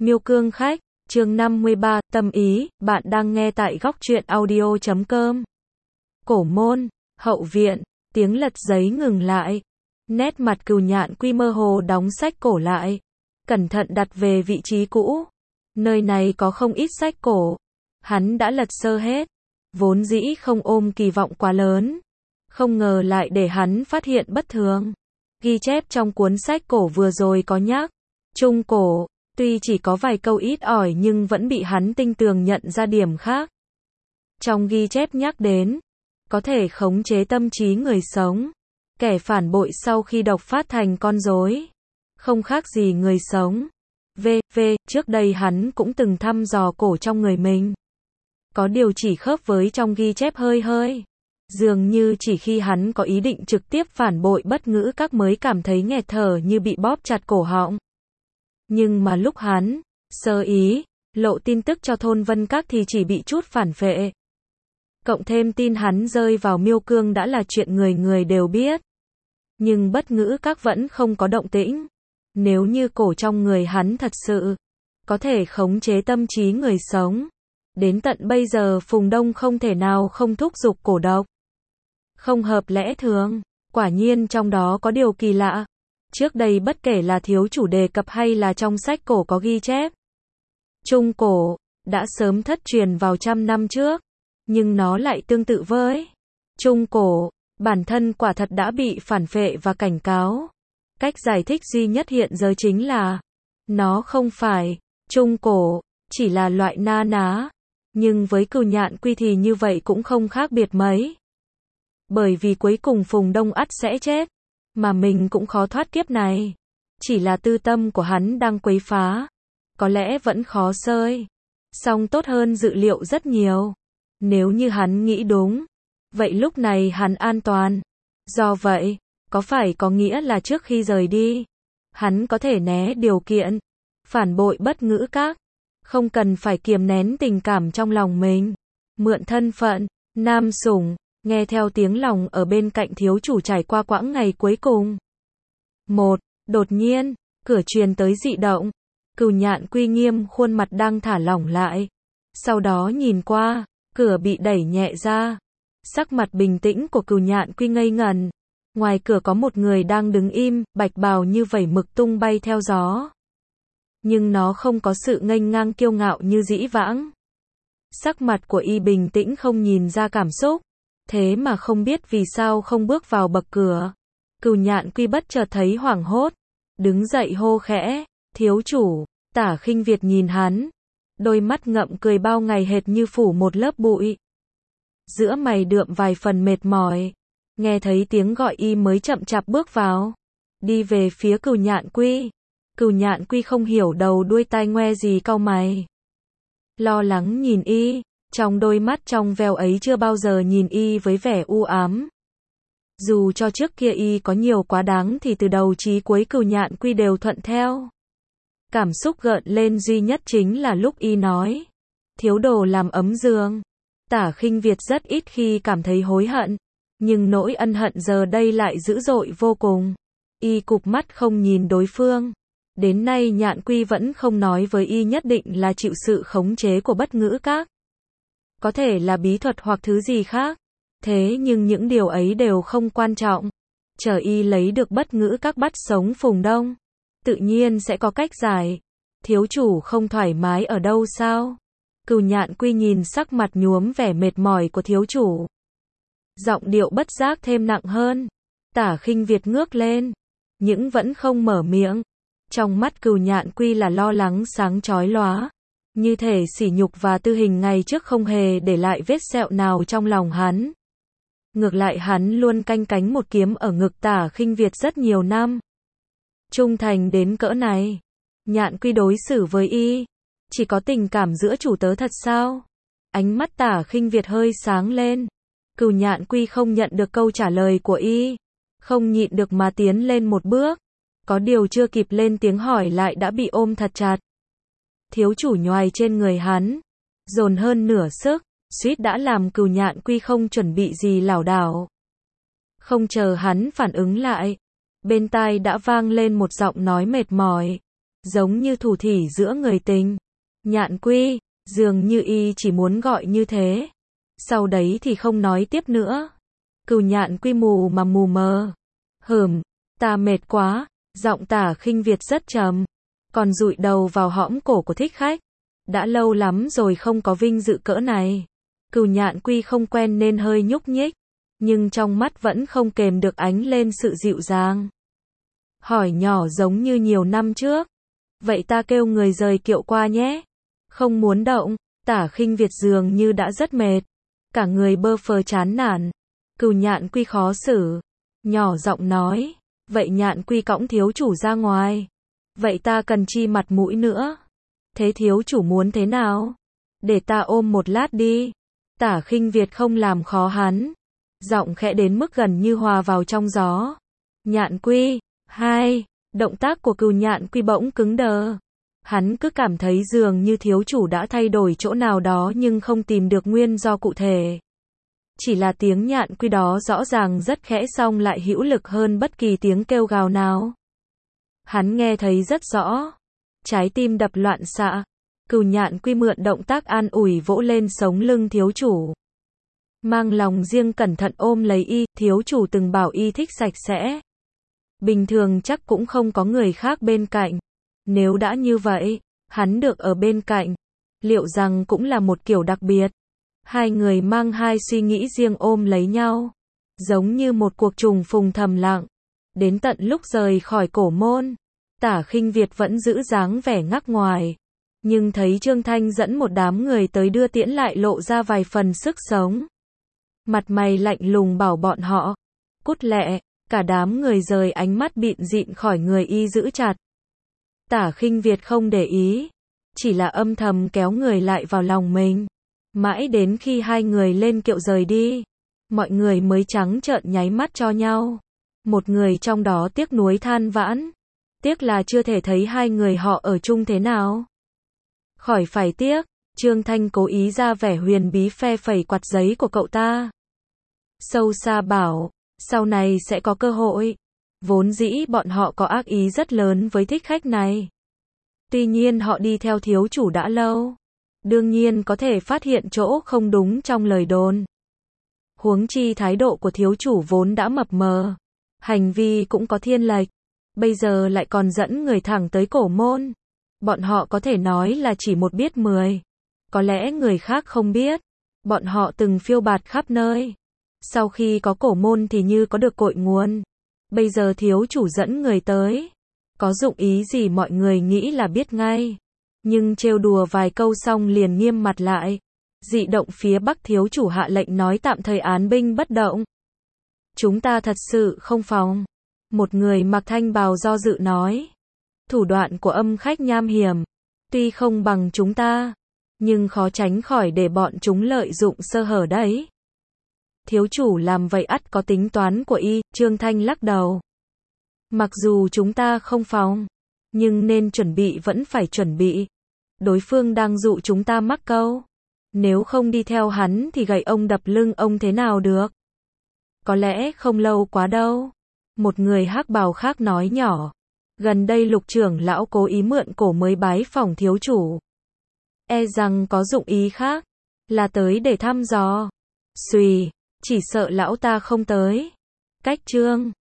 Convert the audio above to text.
Miêu Cương Khách, chương 53, tâm ý, bạn đang nghe tại góc truyện audio.com. Cổ môn, hậu viện, tiếng lật giấy ngừng lại. Nét mặt Cừu Nhạn Quy mơ hồ đóng sách cổ lại. Cẩn thận đặt về vị trí cũ. Nơi này có không ít sách cổ. Hắn đã lật sơ hết. Vốn dĩ không ôm kỳ vọng quá lớn. Không ngờ lại để hắn phát hiện bất thường. Ghi chép trong cuốn sách cổ vừa rồi có nhắc. Trung cổ. Tuy chỉ có vài câu ít ỏi nhưng vẫn bị hắn tinh tường nhận ra điểm khác. Trong ghi chép nhắc đến, có thể khống chế tâm trí người sống. Kẻ phản bội sau khi độc phát thành con rối. Không khác gì người sống. Trước đây hắn cũng từng thăm dò cổ trong người mình. Có điều chỉ khớp với trong ghi chép hơi. Dường như chỉ khi hắn có ý định trực tiếp phản bội Bất Ngữ Các mới cảm thấy nghẹt thở như bị bóp chặt cổ họng. Nhưng mà lúc hắn sơ ý lộ tin tức cho thôn Vân Các thì chỉ bị chút phản vệ. Cộng thêm tin hắn rơi vào Miêu Cương đã là chuyện người người đều biết. Nhưng Bất Ngữ Các vẫn không có động tĩnh. Nếu như cổ trong người hắn thật sự có thể khống chế tâm trí người sống, đến tận bây giờ Phùng Đông không thể nào không thúc giục cổ độc. Không hợp lẽ thường, quả nhiên trong đó có điều kỳ lạ. Trước đây bất kể là thiếu chủ đề cập hay là trong sách cổ có ghi chép. Trung cổ, đã sớm thất truyền vào trăm năm trước. Nhưng nó lại tương tự với Trung cổ, bản thân quả thật đã bị phản phệ và cảnh cáo. Cách giải thích duy nhất hiện giờ chính là, nó không phải Trung cổ, chỉ là loại na ná. Nhưng với Cừu Nhạn Quy thì như vậy cũng không khác biệt mấy. Bởi vì cuối cùng Phùng Đông ắt sẽ chết. Mà mình cũng khó thoát kiếp này. Chỉ là tư tâm của hắn đang quấy phá. Có lẽ vẫn khó xơi. Song tốt hơn dự liệu rất nhiều. Nếu như hắn nghĩ đúng. Vậy lúc này hắn an toàn. Do vậy, có phải có nghĩa là trước khi rời đi, hắn có thể né điều kiện. Phản bội Bất Ngữ Các. Không cần phải kiềm nén tình cảm trong lòng mình. Mượn thân phận, nam sủng. Nghe theo tiếng lòng ở bên cạnh thiếu chủ trải qua quãng ngày cuối cùng. Đột nhiên, cửa truyền tới dị động. Cừu Nhạn Quy nghiêm khuôn mặt đang thả lỏng lại. Sau đó nhìn qua, cửa bị đẩy nhẹ ra. Sắc mặt bình tĩnh của Cừu Nhạn Quy ngây ngẩn. Ngoài cửa có một người đang đứng im, bạch bào như vẩy mực tung bay theo gió. Nhưng nó không có sự nghênh ngang kiêu ngạo như dĩ vãng. Sắc mặt của y bình tĩnh không nhìn ra cảm xúc. Thế mà không biết vì sao không bước vào bậc cửa. Cừu Nhạn Quy bất chợt thấy hoảng hốt. Đứng dậy hô khẽ, thiếu chủ. Tả Khinh Việt nhìn hắn. Đôi mắt ngậm cười bao ngày hệt như phủ một lớp bụi. Giữa mày đượm vài phần mệt mỏi. Nghe thấy tiếng gọi y mới chậm chạp bước vào. Đi về phía Cừu Nhạn Quy. Cừu Nhạn Quy không hiểu đầu đuôi tai ngoe gì cau mày. Lo lắng nhìn y. Trong đôi mắt trong veo ấy chưa bao giờ nhìn y với vẻ u ám. Dù cho trước kia y có nhiều quá đáng thì từ đầu chí cuối Cừu Nhạn Quy đều thuận theo. Cảm xúc gợn lên duy nhất chính là lúc y nói. Thiếu đồ làm ấm giường. Tả Khinh Việt rất ít khi cảm thấy hối hận. Nhưng nỗi ân hận giờ đây lại dữ dội vô cùng. Y cụp mắt không nhìn đối phương. Đến nay Nhạn Quy vẫn không nói với y nhất định là chịu sự khống chế của Bất Ngữ Các. Có thể là bí thuật hoặc thứ gì khác. Thế nhưng những điều ấy đều không quan trọng. Chờ y lấy được Bất Ngữ Các bắt sống Phùng Đông. Tự nhiên sẽ có cách giải. Thiếu chủ không thoải mái ở đâu sao? Cừu Nhạn Quy nhìn sắc mặt nhuốm vẻ mệt mỏi của thiếu chủ. Giọng điệu bất giác thêm nặng hơn. Tả Khinh Việt ngước lên. Nhưng vẫn không mở miệng. Trong mắt Cừu Nhạn Quy là lo lắng sáng chói lóa. Như thể sỉ nhục và tư hình ngày trước không hề để lại vết sẹo nào trong lòng hắn. Ngược lại hắn luôn canh cánh một kiếm ở ngực Tả Khinh Việt rất nhiều năm. Trung thành đến cỡ này. Nhạn Quy đối xử với y. Chỉ có tình cảm giữa chủ tớ thật sao? Ánh mắt Tả Khinh Việt hơi sáng lên. Cừu Nhạn Quy không nhận được câu trả lời của y. Không nhịn được mà tiến lên một bước. Có điều chưa kịp lên tiếng hỏi lại đã bị ôm thật chặt. Thiếu chủ nhoài trên người hắn. Dồn hơn nửa sức. Suýt đã làm Cừu Nhạn Quy không chuẩn bị gì lảo đảo. Không chờ hắn phản ứng lại. Bên tai đã vang lên một giọng nói mệt mỏi. giống như thủ thỉ giữa người tình. Nhạn Quy, dường như y chỉ muốn gọi như thế. Sau đấy thì không nói tiếp nữa. Cửu Nhạn Quy mù mà mù mờ. Ta mệt quá, giọng Tả Khinh Việt rất trầm, còn dụi đầu vào hõm cổ của thích khách. Đã lâu lắm rồi không có vinh dự cỡ này. Cửu Nhạn Quy không quen nên hơi nhúc nhích, nhưng trong mắt vẫn không kềm được ánh lên sự dịu dàng. Hỏi nhỏ giống như nhiều năm trước. Vậy ta kêu người rời kiệu qua nhé. Không muốn động. Tả Khinh Việt dường như đã rất mệt, cả người bơ phờ chán nản. Cửu Nhạn Quy khó xử, nhỏ giọng nói, vậy Nhạn Quy cõng thiếu chủ ra ngoài. Vậy ta cần chi mặt mũi nữa. Thế thiếu chủ muốn thế nào? Để ta ôm một lát đi. Tả Khinh Việt không làm khó hắn, giọng khẽ đến mức gần như hòa vào trong gió. Nhạn Quy, động tác của Cửu Nhạn Quy bỗng cứng đờ. Hắn cứ cảm thấy dường như thiếu chủ đã thay đổi chỗ nào đó nhưng không tìm được nguyên do cụ thể. Chỉ là tiếng Nhạn Quy đó rõ ràng rất khẽ song lại hữu lực hơn bất kỳ tiếng kêu gào nào. Hắn nghe thấy rất rõ. Trái tim đập loạn xạ. Cửu Nhạn Quy mượn động tác an ủi vỗ lên sống lưng thiếu chủ. Mang lòng riêng cẩn thận ôm lấy y, thiếu chủ từng bảo y thích sạch sẽ. Bình thường chắc cũng không có người khác bên cạnh. Nếu đã như vậy, hắn được ở bên cạnh, liệu rằng cũng là một kiểu đặc biệt. Hai người mang hai suy nghĩ riêng ôm lấy nhau, giống như một cuộc trùng phùng thầm lặng. Đến tận lúc rời khỏi cổ môn, Tả Khinh Việt vẫn giữ dáng vẻ ngắc ngoài. Nhưng thấy Trương Thanh dẫn một đám người tới đưa tiễn lại lộ ra vài phần sức sống. Mặt mày lạnh lùng bảo bọn họ, cút lẹ, cả đám người rời ánh mắt bịn dịn khỏi người y giữ chặt. Tả Khinh Việt không để ý, chỉ là âm thầm kéo người lại vào lòng mình. Mãi đến khi hai người lên kiệu rời đi, mọi người mới trắng trợn nháy mắt cho nhau. Một người trong đó tiếc nuối than vãn, tiếc là chưa thể thấy hai người họ ở chung thế nào. Khỏi phải tiếc, Trương Thanh cố ý ra vẻ huyền bí phe phẩy quạt giấy của cậu ta. Sâu xa bảo, sau này sẽ có cơ hội. Vốn dĩ bọn họ có ác ý rất lớn với thích khách này. Tuy nhiên họ đi theo thiếu chủ đã lâu, đương nhiên có thể phát hiện chỗ không đúng trong lời đồn. Huống chi thái độ của thiếu chủ vốn đã mập mờ, hành vi cũng có thiên lệch, bây giờ lại còn dẫn người thẳng tới cổ môn. Bọn họ có thể nói là chỉ một biết 10. Có lẽ người khác không biết, bọn họ từng phiêu bạt khắp nơi. Sau khi có cổ môn thì như có được cội nguồn. Bây giờ thiếu chủ dẫn người tới, có dụng ý gì mọi người nghĩ là biết ngay. Nhưng trêu đùa vài câu xong liền nghiêm mặt lại. Dị động phía Bắc thiếu chủ hạ lệnh nói tạm thời án binh bất động. Chúng ta thật sự không phòng. Một người mặc thanh bào do dự nói. Thủ đoạn của âm khách nham hiểm, tuy không bằng chúng ta, nhưng khó tránh khỏi để bọn chúng lợi dụng sơ hở đấy. Thiếu chủ làm vậy ắt có tính toán của y, Trương Thanh lắc đầu. Mặc dù chúng ta không phòng, nhưng nên chuẩn bị vẫn phải chuẩn bị. Đối phương đang dụ chúng ta mắc câu. Nếu không đi theo hắn thì gậy ông đập lưng ông thế nào được. Có lẽ không lâu quá đâu. Một người hắc bào khác nói nhỏ. Gần đây Lục trưởng lão cố ý mượn cổ mới bái phỏng thiếu chủ. E rằng có dụng ý khác, là tới để thăm dò. Xùy, chỉ sợ lão ta không tới. Cách Trương